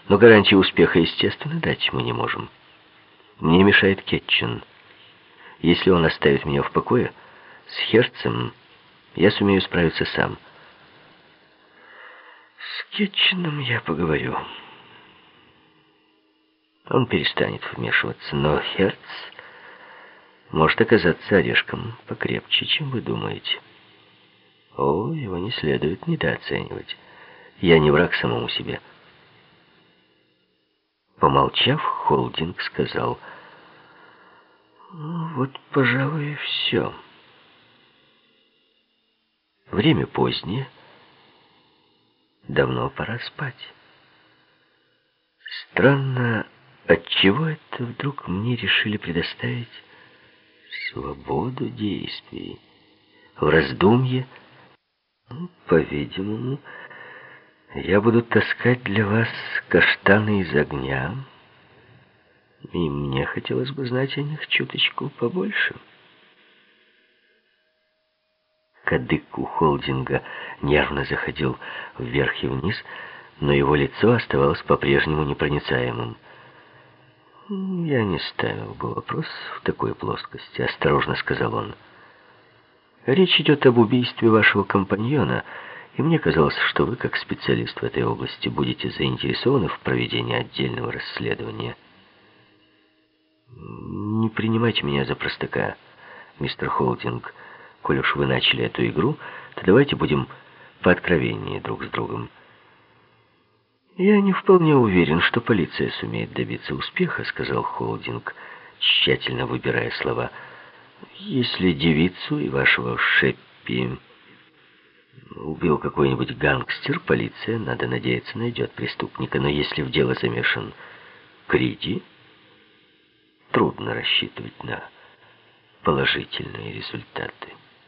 Но гарантии успеха, естественно, дать мы не можем. Мне мешает Кетчен. Если он оставит меня в покое, с Херцем я сумею справиться сам. С Кетченом я поговорю. Он перестанет вмешиваться, но Херц может оказаться орешком покрепче, чем вы думаете. О, его не следует недооценивать. Я не враг самому себе. Помолчав, Холдинг сказал: «Ну, вот, пожалуй, и все. Время позднее. Давно пора спать. Странно, отчего это вдруг мне решили предоставить свободу действий? В раздумье, по-видимому, я буду таскать для вас каштаны из огня, и мне хотелось бы знать о них чуточку побольше». Кадык у Холдинга нервно заходил вверх и вниз, но его лицо оставалось по-прежнему непроницаемым. «Я не ставил бы вопрос в такой плоскости», — осторожно сказал он. «Речь идет об убийстве вашего компаньона, и мне казалось, что вы, как специалист в этой области, будете заинтересованы в проведении отдельного расследования. Не принимайте меня за простака, мистер Холдинг. Коль уж вы начали эту игру, то давайте будем пооткровеннее друг с другом. Я не вполне уверен, что полиция сумеет добиться успеха», — сказал Холдинг, тщательно выбирая слова. «Если девицу и вашего Шеппи убил какой-нибудь гангстер, полиция, надо надеяться, найдет преступника. Но если в дело замешан Криди, трудно рассчитывать на положительные результаты».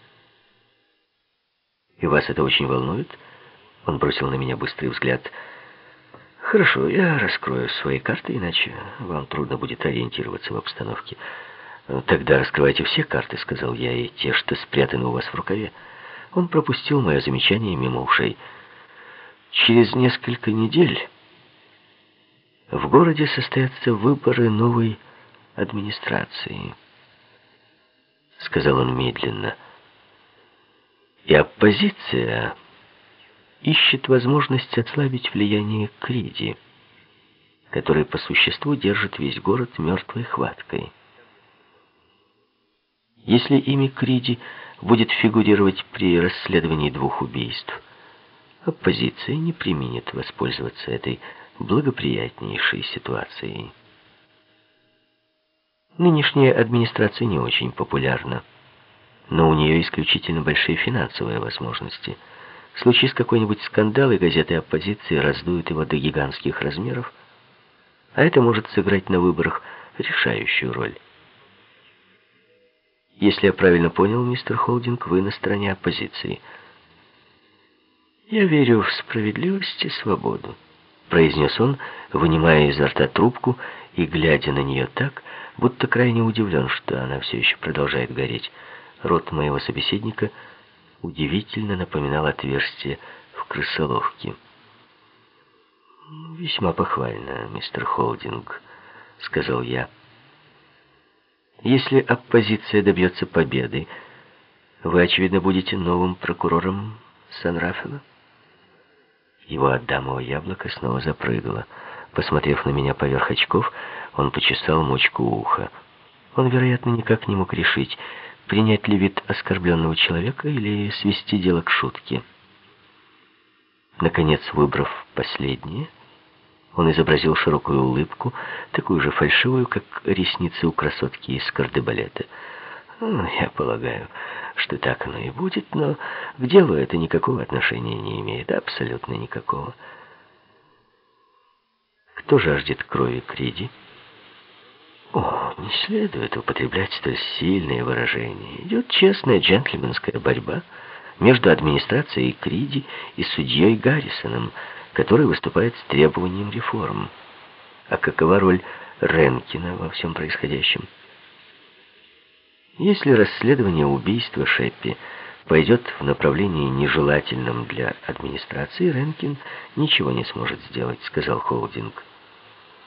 «И вас это очень волнует?» Он бросил на меня быстрый взгляд. «Хорошо, я раскрою свои карты, иначе вам трудно будет ориентироваться в обстановке». «Тогда раскрывайте все карты», — сказал я, — «и те, что спрятаны у вас в рукаве». Он пропустил мое замечание мимо ушей. «Через несколько недель в городе состоятся выборы новой администрации», — сказал он медленно. «И оппозиция ищет возможность ослабить влияние Криди, который по существу держит весь город мертвой хваткой. Если имя Криди будет фигурировать при расследовании 2 убийств, оппозиция не преминет воспользоваться этой благоприятнейшей ситуацией. Нынешняя администрация не очень популярна, но у нее исключительно большие финансовые возможности. Случись какой-нибудь скандал, и газеты оппозиции раздуют его до гигантских размеров, а это может сыграть на выборах решающую роль. Если я правильно понял, мистер Холдинг, вы на стороне оппозиции. «Я верю в справедливость и свободу», — произнес он, вынимая изо рта трубку и глядя на нее так, будто крайне удивлен, что она все еще продолжает гореть. Рот моего собеседника удивительно напоминал отверстие в крысоловке. «Весьма похвально, мистер Холдинг», — сказал я. «Если оппозиция добьется победы, вы, очевидно, будете новым прокурором Сан-Рафаэло?» Его адамово яблоко снова запрыгало. Посмотрев на меня поверх очков, он почесал мочку уха. Он, вероятно, никак не мог решить, принять ли вид оскорбленного человека или свести дело к шутке. Наконец, выбрав последнее, он изобразил широкую улыбку, такую же фальшивую, как ресницы у красотки из кардебалета. «Я полагаю, что так оно и будет, но к делу это никакого отношения не имеет, абсолютно никакого. Кто жаждет крови Криди?» «О, не следует употреблять столь сильные выражения. Идет честная джентльменская борьба между администрацией Криди и судьей Гаррисоном, который выступает с требованием реформ. А какова роль Ренкина во всем происходящем? Если расследование убийства Шеппи пойдет в направлении нежелательном для администрации, Ренкин ничего не сможет сделать, сказал Холдинг.